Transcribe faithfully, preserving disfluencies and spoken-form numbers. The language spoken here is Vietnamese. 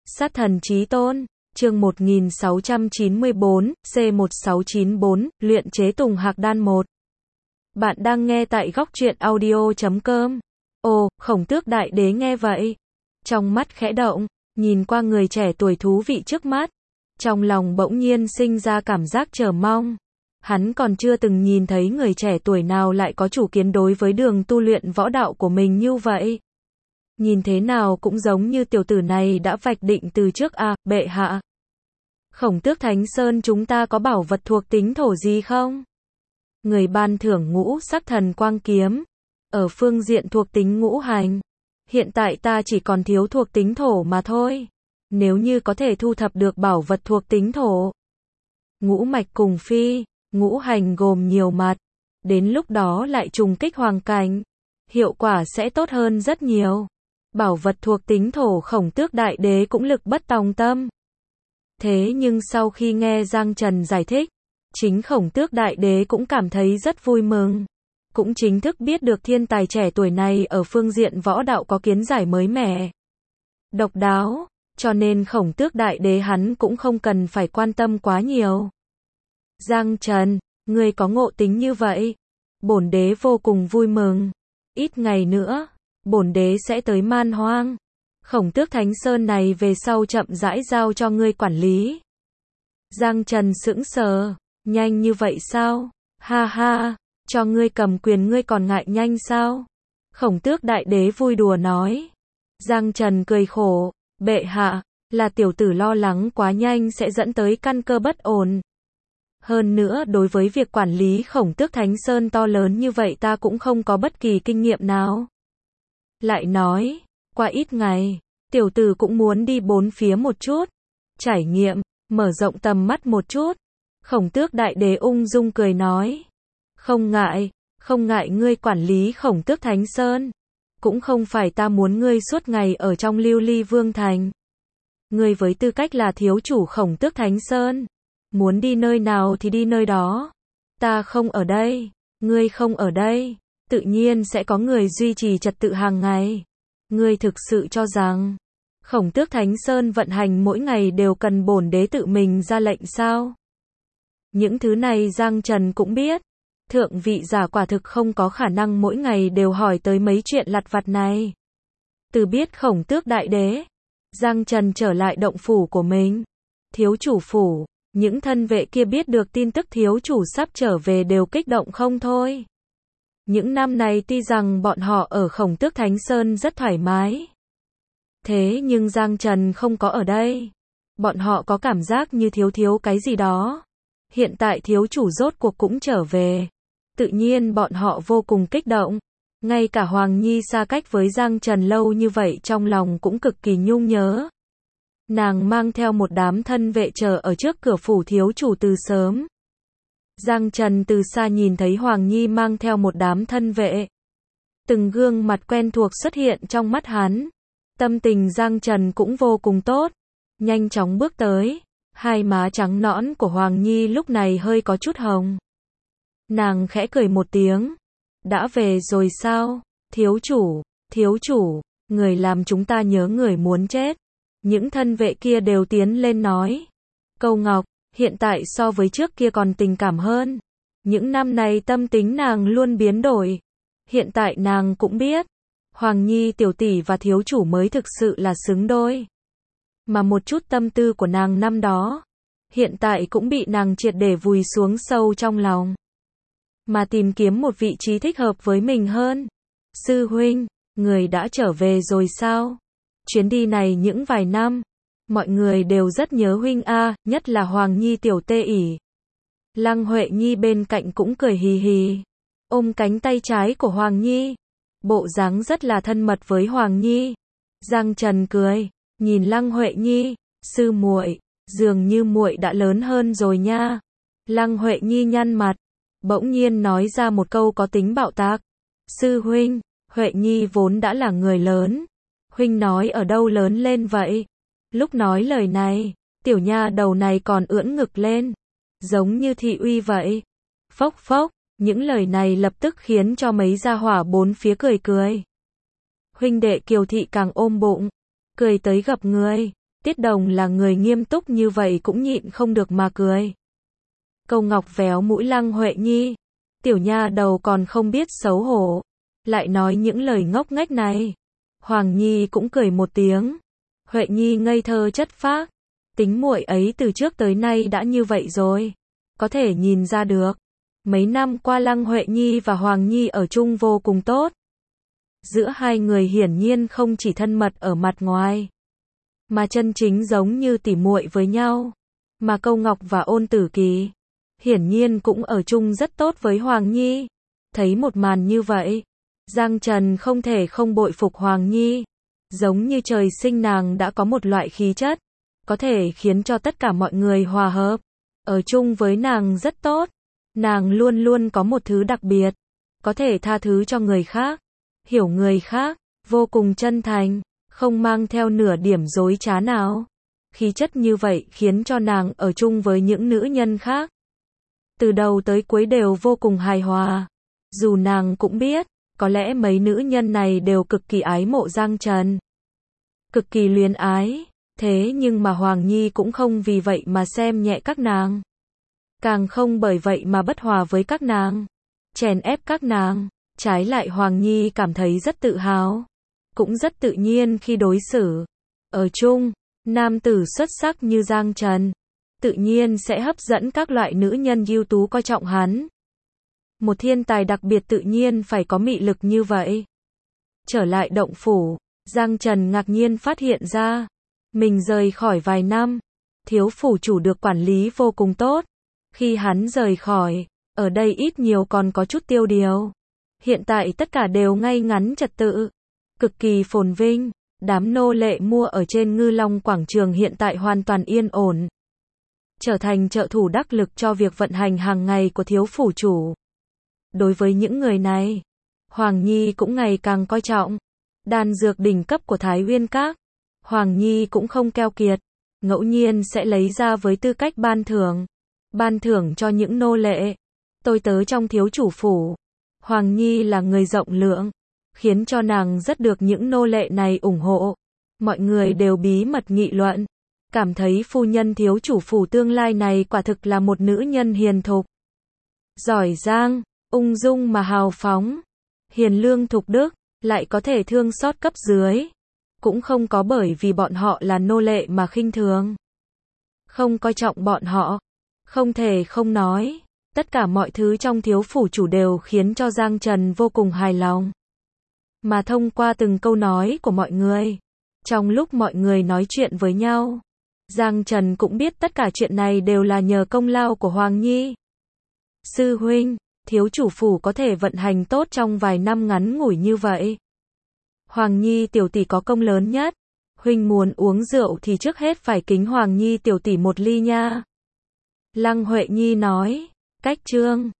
Sát thần chí tôn, chương một nghìn sáu trăm chín mươi bốn, C một sáu chín bốn, luyện chế Tùng Hạc Đan một. Bạn đang nghe tại góc truyện audio chấm com. Ồ, Khổng Tước Đại Đế nghe vậy, trong mắt khẽ động, nhìn qua người trẻ tuổi thú vị trước mắt, trong lòng bỗng nhiên sinh ra cảm giác chờ mong. Hắn còn chưa từng nhìn thấy người trẻ tuổi nào lại có chủ kiến đối với đường tu luyện võ đạo của mình như vậy. Nhìn thế nào cũng giống như tiểu tử này đã vạch định từ trước à, bệ hạ. Khổng Tước Thánh Sơn chúng ta có bảo vật thuộc tính thổ gì không? Người ban thưởng ngũ sắc thần quang kiếm. Ở phương diện thuộc tính ngũ hành. Hiện tại ta chỉ còn thiếu thuộc tính thổ mà thôi. Nếu như có thể thu thập được bảo vật thuộc tính thổ. Ngũ mạch cùng phi, ngũ hành gồm nhiều mặt. Đến lúc đó lại trùng kích hoàng cảnh. Hiệu quả sẽ tốt hơn rất nhiều. Bảo vật thuộc tính thổ Khổng Tước Đại Đế cũng lực bất tòng tâm. Thế nhưng sau khi nghe Giang Trần giải thích, chính Khổng Tước Đại Đế cũng cảm thấy rất vui mừng. Cũng chính thức biết được thiên tài trẻ tuổi này ở phương diện võ đạo có kiến giải mới mẻ, độc đáo, cho nên Khổng Tước Đại Đế hắn cũng không cần phải quan tâm quá nhiều. Giang Trần, ngươi có ngộ tính như vậy, bổn đế vô cùng vui mừng. Ít ngày nữa, bổn đế sẽ tới Man Hoang. Khổng Tước Thánh Sơn này về sau chậm rãi giao cho ngươi quản lý. Giang Trần sững sờ, nhanh như vậy sao? Ha ha, cho ngươi cầm quyền ngươi còn ngại nhanh sao? Khổng Tước Đại Đế vui đùa nói. Giang Trần cười khổ, bệ hạ, là tiểu tử lo lắng quá nhanh sẽ dẫn tới căn cơ bất ổn. Hơn nữa đối với việc quản lý Khổng Tước Thánh Sơn to lớn như vậy ta cũng không có bất kỳ kinh nghiệm nào. Lại nói, qua ít ngày, tiểu tử cũng muốn đi bốn phía một chút, trải nghiệm, mở rộng tầm mắt một chút. Khổng Tước Đại Đế ung dung cười nói. Không ngại, không ngại ngươi quản lý Khổng Tước Thánh Sơn. Cũng không phải ta muốn ngươi suốt ngày ở trong Lưu Ly Vương Thành. Ngươi với tư cách là thiếu chủ Khổng Tước Thánh Sơn, muốn đi nơi nào thì đi nơi đó. Ta không ở đây, ngươi không ở đây, tự nhiên sẽ có người duy trì trật tự hàng ngày. Ngươi thực sự cho rằng Khổng Tước Thánh Sơn vận hành mỗi ngày đều cần bổn đế tự mình ra lệnh sao? Những thứ này Giang Trần cũng biết. Thượng vị giả quả thực không có khả năng mỗi ngày đều hỏi tới mấy chuyện lặt vặt này. Từ biết Khổng Tước Đại Đế, Giang Trần trở lại động phủ của mình. Thiếu chủ phủ, những thân vệ kia biết được tin tức thiếu chủ sắp trở về đều kích động không thôi. Những năm này tuy rằng bọn họ ở Khổng Tước Thánh Sơn rất thoải mái. Thế nhưng Giang Trần không có ở đây. Bọn họ có cảm giác như thiếu thiếu cái gì đó. Hiện tại thiếu chủ rốt cuộc cũng trở về. Tự nhiên bọn họ vô cùng kích động. Ngay cả Hoàng Nhi xa cách với Giang Trần lâu như vậy trong lòng cũng cực kỳ nhung nhớ. Nàng mang theo một đám thân vệ chờ ở trước cửa phủ thiếu chủ từ sớm. Giang Trần từ xa nhìn thấy Hoàng Nhi mang theo một đám thân vệ. Từng gương mặt quen thuộc xuất hiện trong mắt hắn. Tâm tình Giang Trần cũng vô cùng tốt. Nhanh chóng bước tới. Hai má trắng nõn của Hoàng Nhi lúc này hơi có chút hồng. Nàng khẽ cười một tiếng. Đã về rồi sao? Thiếu chủ, thiếu chủ, người làm chúng ta nhớ người muốn chết. Những thân vệ kia đều tiến lên nói. Câu Ngọc, hiện tại so với trước kia còn tình cảm hơn. Những năm này tâm tính nàng luôn biến đổi. Hiện tại nàng cũng biết. Hoàng Nhi tiểu tỷ và thiếu chủ mới thực sự là xứng đôi. Mà một chút tâm tư của nàng năm đó, hiện tại cũng bị nàng triệt để vùi xuống sâu trong lòng. Mà tìm kiếm một vị trí thích hợp với mình hơn. Sư huynh, người đã trở về rồi sao? Chuyến đi này những vài năm, mọi người đều rất nhớ huynh a, nhất là Hoàng Nhi tiểu tê ỉ. Lăng Huệ Nhi bên cạnh cũng cười hì hì, ôm cánh tay trái của Hoàng Nhi, bộ dáng rất là thân mật với Hoàng Nhi. Giang Trần cười, nhìn Lăng Huệ Nhi, sư muội, dường như muội đã lớn hơn rồi nha. Lăng Huệ Nhi nhăn mặt, bỗng nhiên nói ra một câu có tính bạo tạc. Sư huynh, Huệ Nhi vốn đã là người lớn. Huynh nói ở đâu lớn lên vậy? Lúc nói lời này, tiểu nha đầu này còn ưỡn ngực lên, giống như thị uy vậy. Phốc phốc, những lời này lập tức khiến cho mấy gia hỏa bốn phía cười cười. Huynh đệ Kiều Thị càng ôm bụng, cười tới gập người. Tiết Đồng là người nghiêm túc như vậy cũng nhịn không được mà cười. Câu Ngọc véo mũi Lăng Huệ Nhi. Tiểu nha đầu còn không biết xấu hổ. Lại nói những lời ngốc nghếch này. Hoàng Nhi cũng cười một tiếng. Huệ Nhi ngây thơ chất phác. Tính muội ấy từ trước tới nay đã như vậy rồi. Có thể nhìn ra được. Mấy năm qua Lăng Huệ Nhi và Hoàng Nhi ở chung vô cùng tốt. Giữa hai người hiển nhiên không chỉ thân mật ở mặt ngoài, mà chân chính giống như tỉ muội với nhau. Mà Câu Ngọc và Ôn Tử Kỳ hiển nhiên cũng ở chung rất tốt với Hoàng Nhi. Thấy một màn như vậy, Giang Trần không thể không bội phục Hoàng Nhi. Giống như trời sinh nàng đã có một loại khí chất, có thể khiến cho tất cả mọi người hòa hợp. Ở chung với nàng rất tốt. Nàng luôn luôn có một thứ đặc biệt, có thể tha thứ cho người khác, hiểu người khác, vô cùng chân thành, không mang theo nửa điểm dối trá nào. Khí chất như vậy khiến cho nàng ở chung với những nữ nhân khác, từ đầu tới cuối đều vô cùng hài hòa. Dù nàng cũng biết, có lẽ mấy nữ nhân này đều cực kỳ ái mộ Giang Trần, cực kỳ luyến ái, thế nhưng mà Hoàng Nhi cũng không vì vậy mà xem nhẹ các nàng. Càng không bởi vậy mà bất hòa với các nàng, chèn ép các nàng. Trái lại Hoàng Nhi cảm thấy rất tự hào, cũng rất tự nhiên khi đối xử. Ở chung, nam tử xuất sắc như Giang Trần, tự nhiên sẽ hấp dẫn các loại nữ nhân ưu tú coi trọng hắn. Một thiên tài đặc biệt tự nhiên phải có mị lực như vậy. Trở lại động phủ, Giang Trần ngạc nhiên phát hiện ra, mình rời khỏi vài năm, thiếu phủ chủ được quản lý vô cùng tốt. Khi hắn rời khỏi, ở đây ít nhiều còn có chút tiêu điều. Hiện tại tất cả đều ngay ngắn trật tự, cực kỳ phồn vinh. Đám nô lệ mua ở trên Ngư Long quảng trường hiện tại hoàn toàn yên ổn, trở thành trợ thủ đắc lực cho việc vận hành hàng ngày của thiếu phủ chủ. Đối với những người này, Hoàng Nhi cũng ngày càng coi trọng. Đan dược đỉnh cấp của Thái Uyên Các, Hoàng Nhi cũng không keo kiệt, ngẫu nhiên sẽ lấy ra với tư cách ban thưởng. Ban thưởng cho những nô lệ, tôi tớ trong thiếu chủ phủ. Hoàng Nhi là người rộng lượng, khiến cho nàng rất được những nô lệ này ủng hộ. Mọi người đều bí mật nghị luận, cảm thấy phu nhân thiếu chủ phủ tương lai này quả thực là một nữ nhân hiền thục, giỏi giang, ung dung mà hào phóng, hiền lương thục đức, lại có thể thương xót cấp dưới. Cũng không có bởi vì bọn họ là nô lệ mà khinh thường, không coi trọng bọn họ. Không thể không nói, tất cả mọi thứ trong thiếu phủ chủ đều khiến cho Giang Trần vô cùng hài lòng. Mà thông qua từng câu nói của mọi người, trong lúc mọi người nói chuyện với nhau, Giang Trần cũng biết tất cả chuyện này đều là nhờ công lao của Hoàng Nhi. Sư huynh, thiếu chủ phủ có thể vận hành tốt trong vài năm ngắn ngủi như vậy. Hoàng Nhi tiểu tỷ có công lớn nhất. Huynh muốn uống rượu thì trước hết phải kính Hoàng Nhi tiểu tỷ một ly nha. Lăng Huệ Nhi nói, cách chương